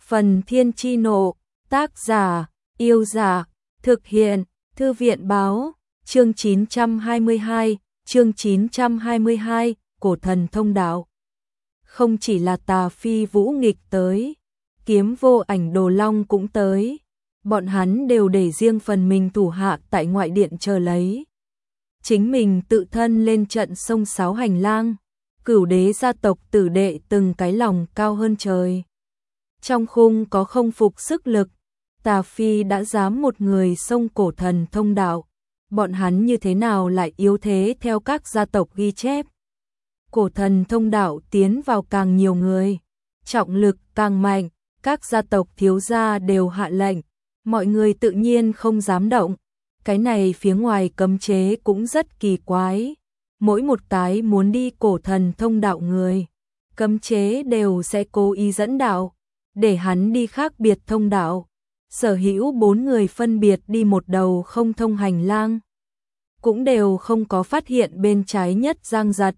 Phần Thiên Chi Nộ, tác giả, Yêu Giả, thực hiện, Thư viện Báo, chương 922, Cổ Thần Thông Đạo. Không chỉ là Tà Phi Vũ Nghịch tới, Kiếm Vô Ảnh Đồ Long cũng tới, bọn hắn đều để riêng phần mình thủ hạ tại ngoại điện chờ lấy. Chính mình tự thân lên trận sông sáo hành lang, Cửu Đế gia tộc tử đệ từng cái lòng cao hơn trời. Trong khung có không phục sức lực, Tà Phi đã dám một người xông Cổ Thần Thông Đạo, bọn hắn như thế nào lại yếu thế theo các gia tộc ghi chép. Cổ Thần Thông Đạo tiến vào càng nhiều người, trọng lực càng mạnh, các gia tộc thiếu gia đều hạ lệnh, mọi người tự nhiên không dám động. Cái này phía ngoài cấm chế cũng rất kỳ quái, mỗi một cái muốn đi Cổ Thần Thông Đạo người, cấm chế đều sẽ cố ý dẫn đạo, để hắn đi khác biệt thông đạo. Sở hữu 4 người phân biệt đi một đầu không thông hành lang, cũng đều không có phát hiện bên trái nhất Giang Giật.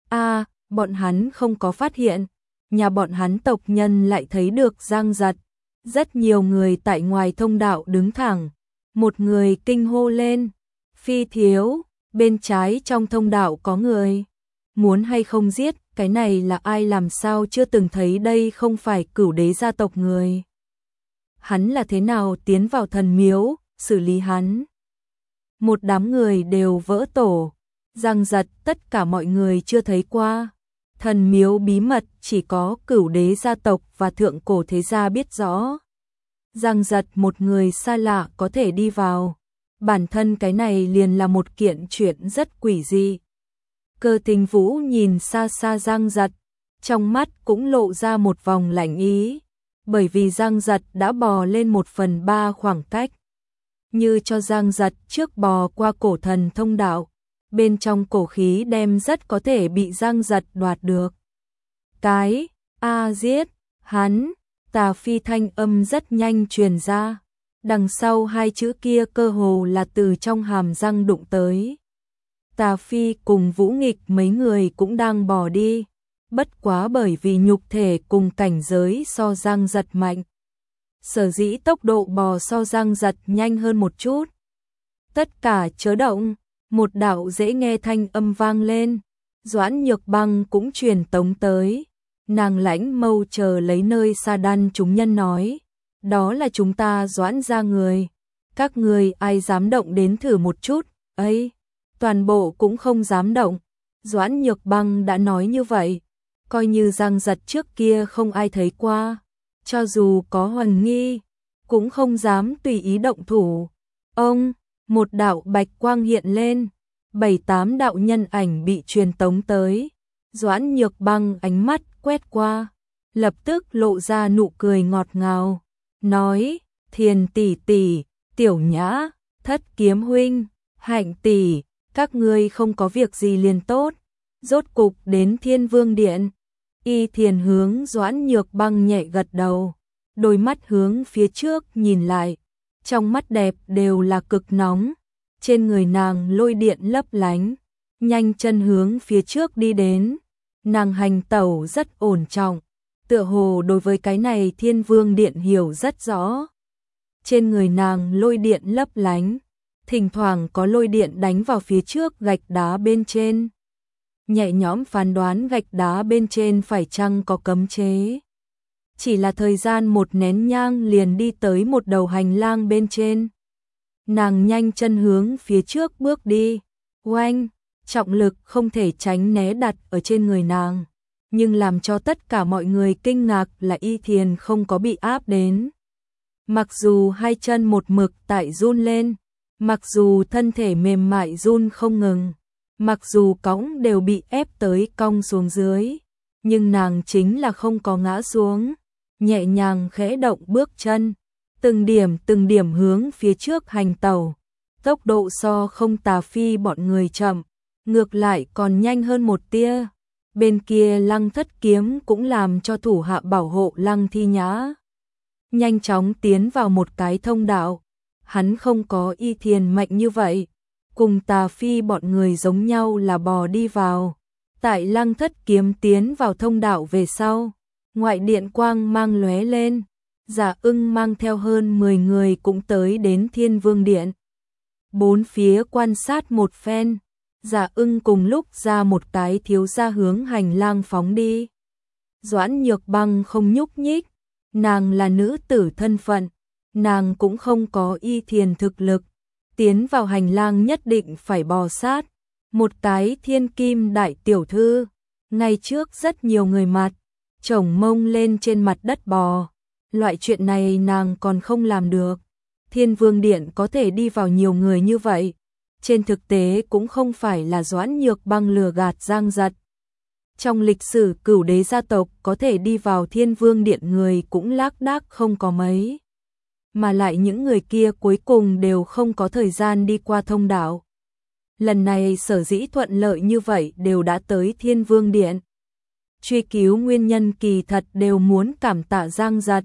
Bọn hắn không có phát hiện, nhà bọn hắn tộc nhân lại thấy được Giang Giật. Rất nhiều người tại ngoài thông đạo đứng thẳng, một người kinh hô lên, Phi thiếu, bên trái trong thông đạo có người, muốn hay không giết, cái này là ai, làm sao chưa từng thấy, đây không phải Cửu Đế gia tộc người. Hắn là thế nào tiến vào thần miếu, xử lý hắn. Một đám người đều vỡ tổ, Giang Giật tất cả mọi người chưa thấy qua. Thần miếu bí mật chỉ có Cửu Đế gia tộc và thượng cổ thế gia biết rõ. Giang Giật một người xa lạ có thể đi vào, bản thân cái này liền là một kiện chuyện rất quỷ dị. Cơ Tình Vũ nhìn xa xa Giang Giật, trong mắt cũng lộ ra một vòng lạnh ý, bởi vì Giang Giật đã bò lên 1/3 khoảng cách. Như cho Giang Giật trước bò qua Cổ Thần Thông Đạo, bên trong cổ khí đem rất có thể bị Giang Giật đoạt được. Giết, hắn, Tà Phi thanh âm rất nhanh truyền ra, đằng sau hai chữ kia cơ hồ là từ trong hàm răng đụng tới. Tà Phi cùng Vũ Nghịch mấy người cũng đang bò đi, bất quá bởi vì nhục thể cùng cảnh giới so Giang Giật mạnh, sở dĩ tốc độ bò so Giang Giật nhanh hơn một chút. Tất cả chớ động, một đạo dễ nghe thanh âm vang lên, Doãn Nhược Băng cũng truyền tống tới, nàng lãnh mâu chờ lấy nơi xa đan chúng nhân nói, đó là chúng ta Doãn gia người, các người ai dám động đến thử một chút, ấy, toàn bộ cũng không dám động. Doãn Nhược Băng đã nói như vậy, coi như Giang Giật trước kia không ai thấy qua, cho dù có hoài nghi, cũng không dám tùy ý động thủ. Một đạo bạch quang hiện lên, 7-8 đạo nhân ảnh bị truyền tống tới, Doãn Nhược Băng ánh mắt quét qua, lập tức lộ ra nụ cười ngọt ngào, nói, Thiền tỷ tỷ, Tiểu Nhã, Thất Kiếm huynh, Hạnh tỷ, các ngươi không có việc gì liền tốt, rốt cục đến Thiên Vương Điện. Y Thiền hướng Doãn Nhược Băng nhẹ gật đầu, đôi mắt hướng phía trước nhìn lại, trong mắt đẹp đều là cực nóng, trên người nàng lôi điện lấp lánh, nhanh chân hướng phía trước đi đến, nàng hành tẩu rất ổn trọng, tựa hồ đối với cái này Thiên Vương Điện hiểu rất rõ. Trên người nàng lôi điện lấp lánh, thỉnh thoảng có lôi điện đánh vào phía trước gạch đá bên trên. Nhẹ nhõm phán đoán gạch đá bên trên phải chăng có cấm chế. Chỉ là thời gian một nén nhang liền đi tới một đầu hành lang bên trên. Nàng nhanh chân hướng phía trước bước đi, oanh, trọng lực không thể tránh né đặt ở trên người nàng, nhưng làm cho tất cả mọi người kinh ngạc là Y Thiền không có bị áp đến. Mặc dù hai chân một mực tại run lên, mặc dù thân thể mềm mại run không ngừng, mặc dù cõng đều bị ép tới cong xuống dưới, nhưng nàng chính là không có ngã xuống, nhẹ nhàng khẽ động bước chân, từng điểm hướng phía trước hành tẩu, tốc độ so không Tà Phi bọn người chậm, ngược lại còn nhanh hơn một tia. Bên kia Lăng Thất Kiếm cũng làm cho thủ hạ bảo hộ Lăng Thi Nhã nhanh chóng tiến vào một cái thông đạo, hắn không có Y Thiền mạnh như vậy, cùng Tà Phi bọn người giống nhau là bò đi vào. Tại Lăng Thất Kiếm tiến vào thông đạo về sau, ngoại điện quang mang lóe lên, Dạ Ưng mang theo hơn 10 người cũng tới đến Thiên Vương Điện. Bốn phía quan sát một phen, Dạ Ưng cùng lúc ra một cái thiếu gia hướng hành lang phóng đi. Doãn Nhược Băng không nhúc nhích, nàng là nữ tử thân phận, nàng cũng không có Y Thiền thực lực, tiến vào hành lang nhất định phải bò sát. Một cái thiên kim đại tiểu thư, ngay trước rất nhiều người mặt, chổng mông lên trên mặt đất bò. Loại chuyện này nàng còn không làm được. Thiên Vương Điện có thể đi vào nhiều người như vậy, trên thực tế cũng không phải là Doãn Nhược Băng lừa gạt Giang Giật. Trong lịch sử Cửu Đế gia tộc có thể đi vào Thiên Vương Điện người cũng lác đác không có mấy. Mà lại những người kia cuối cùng đều không có thời gian đi qua thông đạo. Lần này sở dĩ thuận lợi như vậy đều đã tới Thiên Vương Điện. Truy cứu nguyên nhân kỳ thật đều muốn cảm tạ Giang Giật.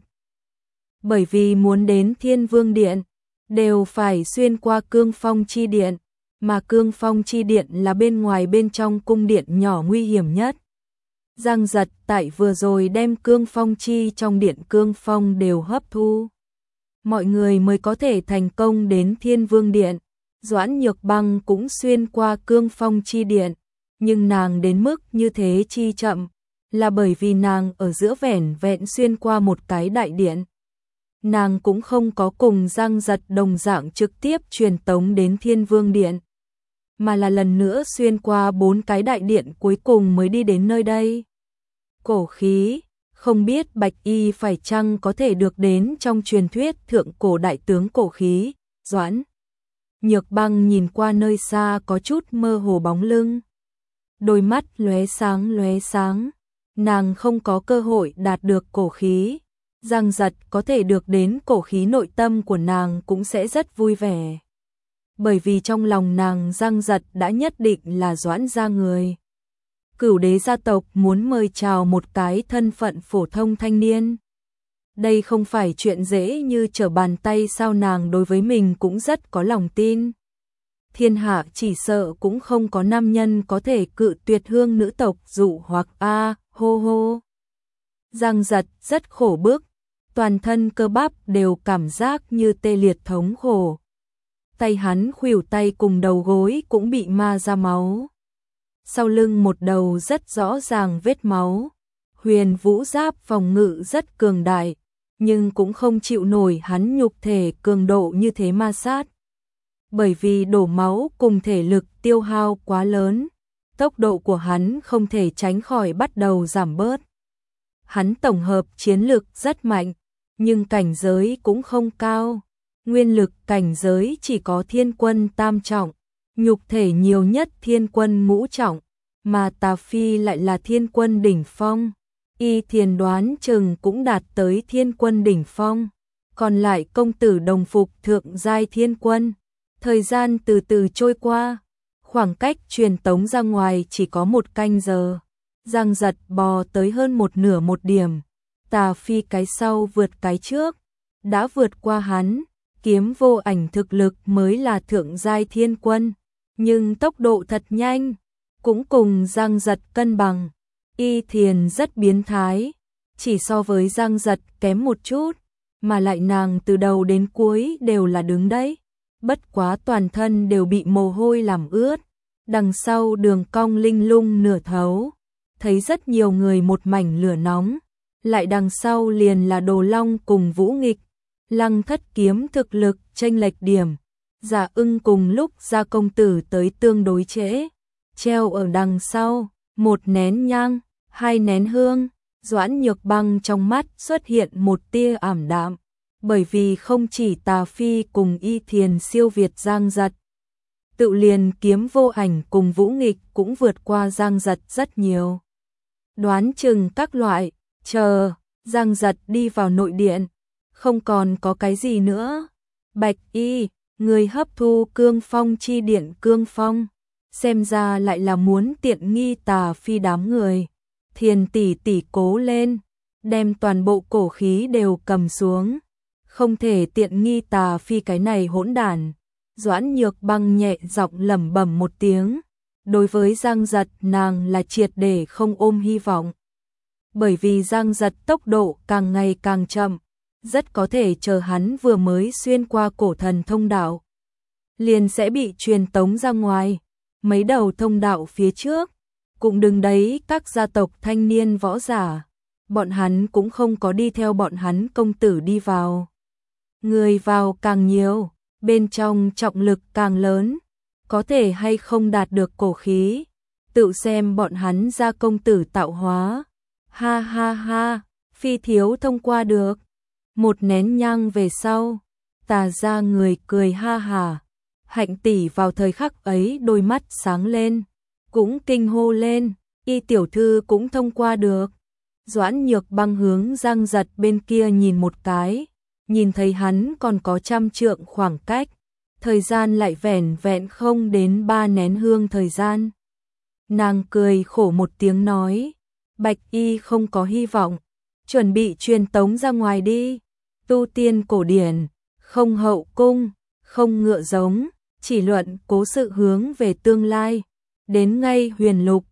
Bởi vì muốn đến Thiên Vương Điện, đều phải xuyên qua Cương Phong Chi Điện, mà Cương Phong Chi Điện là bên ngoài bên trong cung điện nhỏ nguy hiểm nhất. Giang Giật tại vừa rồi đem Cương Phong Chi trong điện Cương Phong đều hấp thu. Mọi người mới có thể thành công đến Thiên Vương Điện. Doãn Nhược Băng cũng xuyên qua Cương Phong Chi Điện, nhưng nàng đến mức như thế chi chậm, là bởi vì nàng ở giữa vẻn vẹn xuyên qua một cái đại điện. Nàng cũng không có cùng Giang Giật đồng dạng trực tiếp truyền tống đến Thiên Vương Điện, mà là lần nữa xuyên qua 4 cái đại điện cuối cùng mới đi đến nơi đây. Cổ khí, không biết Bạch Y phải chăng có thể được đến trong truyền thuyết thượng cổ đại tướng cổ khí. Doãn Nhược Băng nhìn qua nơi xa có chút mơ hồ bóng lưng, đôi mắt lóe sáng, nàng không có cơ hội đạt được cổ khí. Giang Giật có thể được đến cổ khí, nội tâm của nàng cũng sẽ rất vui vẻ. Bởi vì trong lòng nàng Giang Giật đã nhất định là Doãn gia người. Cửu Đế gia tộc muốn mời chào một cái thân phận phổ thông thanh niên. Đây không phải chuyện dễ như trở bàn tay, sao nàng đối với mình cũng rất có lòng tin. Thiên hạ chỉ sợ cũng không có nam nhân có thể cự tuyệt hương nữ tộc dụ hoặc hô hô. Giang Giật rất khổ bức, toàn thân cơ bắp đều cảm giác như tê liệt thống khổ. Tay hắn khuỷu tay cùng đầu gối cũng bị ma ra máu. Sau lưng một đầu rất rõ ràng vết máu. Huyền Vũ Giáp phòng ngự rất cường đại, nhưng cũng không chịu nổi hắn nhục thể cường độ như thế ma sát. Bởi vì đổ máu cùng thể lực tiêu hao quá lớn, tốc độ của hắn không thể tránh khỏi bắt đầu giảm bớt. Hắn tổng hợp chiến lực rất mạnh, nhưng cảnh giới cũng không cao. Nguyên lực cảnh giới chỉ có thiên quân tam trọng, nhục thể nhiều nhất thiên quân ngũ trọng, mà Tà Phi lại là thiên quân đỉnh phong. Y Thiền đoán chừng cũng đạt tới thiên quân đỉnh phong. Còn lại công tử đồng phục thượng giai thiên quân. Thời gian từ từ trôi qua, khoảng cách truyền tống ra ngoài chỉ có 1 canh giờ. Giang Giật bò tới hơn một nửa một điểm. Tà Phi cái sau vượt cái trước, đã vượt qua hắn. Kiếm Vô Ảnh thực lực mới là thượng giai thiên quân, nhưng tốc độ thật nhanh, cũng cùng Giang Giật cân bằng. Y Thiền rất biến thái, chỉ so với Giang Giật kém một chút, mà lại nàng từ đầu đến cuối đều là đứng đấy, bất quá toàn thân đều bị mồ hôi làm ướt, đằng sau đường cong linh lung nửa thấu, thấy rất nhiều người một mảnh lửa nóng, lại đằng sau liền là Đồ Long cùng Vũ Nghịch. Lăng Thất kiếm thực lực chênh lệch điểm, Dạ Ưng cùng lúc Gia công tử tới tương đối trễ, treo ở đằng sau, 1 nén nhang, 2 nén hương. Doãn Nhược Băng trong mắt xuất hiện một tia ảm đạm, bởi vì không chỉ Tà Phi cùng Y Thiền siêu việt Giang Giật, tự liền Kiếm Vô Ảnh cùng Vũ Nghịch cũng vượt qua Giang Giật rất nhiều. Đoán chừng các loại, chờ Giang Giật đi vào nội điện, không còn có cái gì nữa. Bạch Y, người hấp thu Cương Phong Chi Điện Cương Phong, xem ra lại là muốn tiện nghi Tà Phi đám người. Thiền tỷ tỷ cố lên, đem toàn bộ cổ khí đều cầm xuống, không thể tiện nghi Tà Phi cái này hỗn đản. Doãn Nhược Băng nhẹ giọng lẩm bẩm một tiếng, đối với Giang Giật nàng là triệt để không ôm hy vọng. Bởi vì Giang Giật tốc độ càng ngày càng chậm, rất có thể chờ hắn vừa mới xuyên qua cổ thần thông đạo, liền sẽ bị truyền tống ra ngoài. Mấy đầu thông đạo phía trước, cũng đứng đấy các gia tộc thanh niên võ giả, bọn hắn cũng không có đi theo bọn hắn công tử đi vào. Người vào càng nhiều, bên trong trọng lực càng lớn, có thể hay không đạt được cổ khí, tự xem bọn hắn ra công tử tạo hóa. Ha ha ha, Phi thiếu thông qua được. Một nén nhang về sau, Tà gia người cười ha hả. Hạnh tỷ vào thời khắc ấy đôi mắt sáng lên, cũng kinh hô lên, Y tiểu thư cũng thông qua được. Doãn Nhược Băng hướng Giang Giật bên kia nhìn một cái, nhìn thấy hắn còn có 100 trượng khoảng cách, thời gian lại vẻn vẹn không đến 3 nén hương thời gian. Nàng cười khổ một tiếng nói, Bạch Y không có hy vọng, chuẩn bị truyền tống ra ngoài đi. Tu tiên cổ điển, không hậu cung, không ngựa giống, chỉ luận cố sự hướng về tương lai. Đến ngay huyền lục,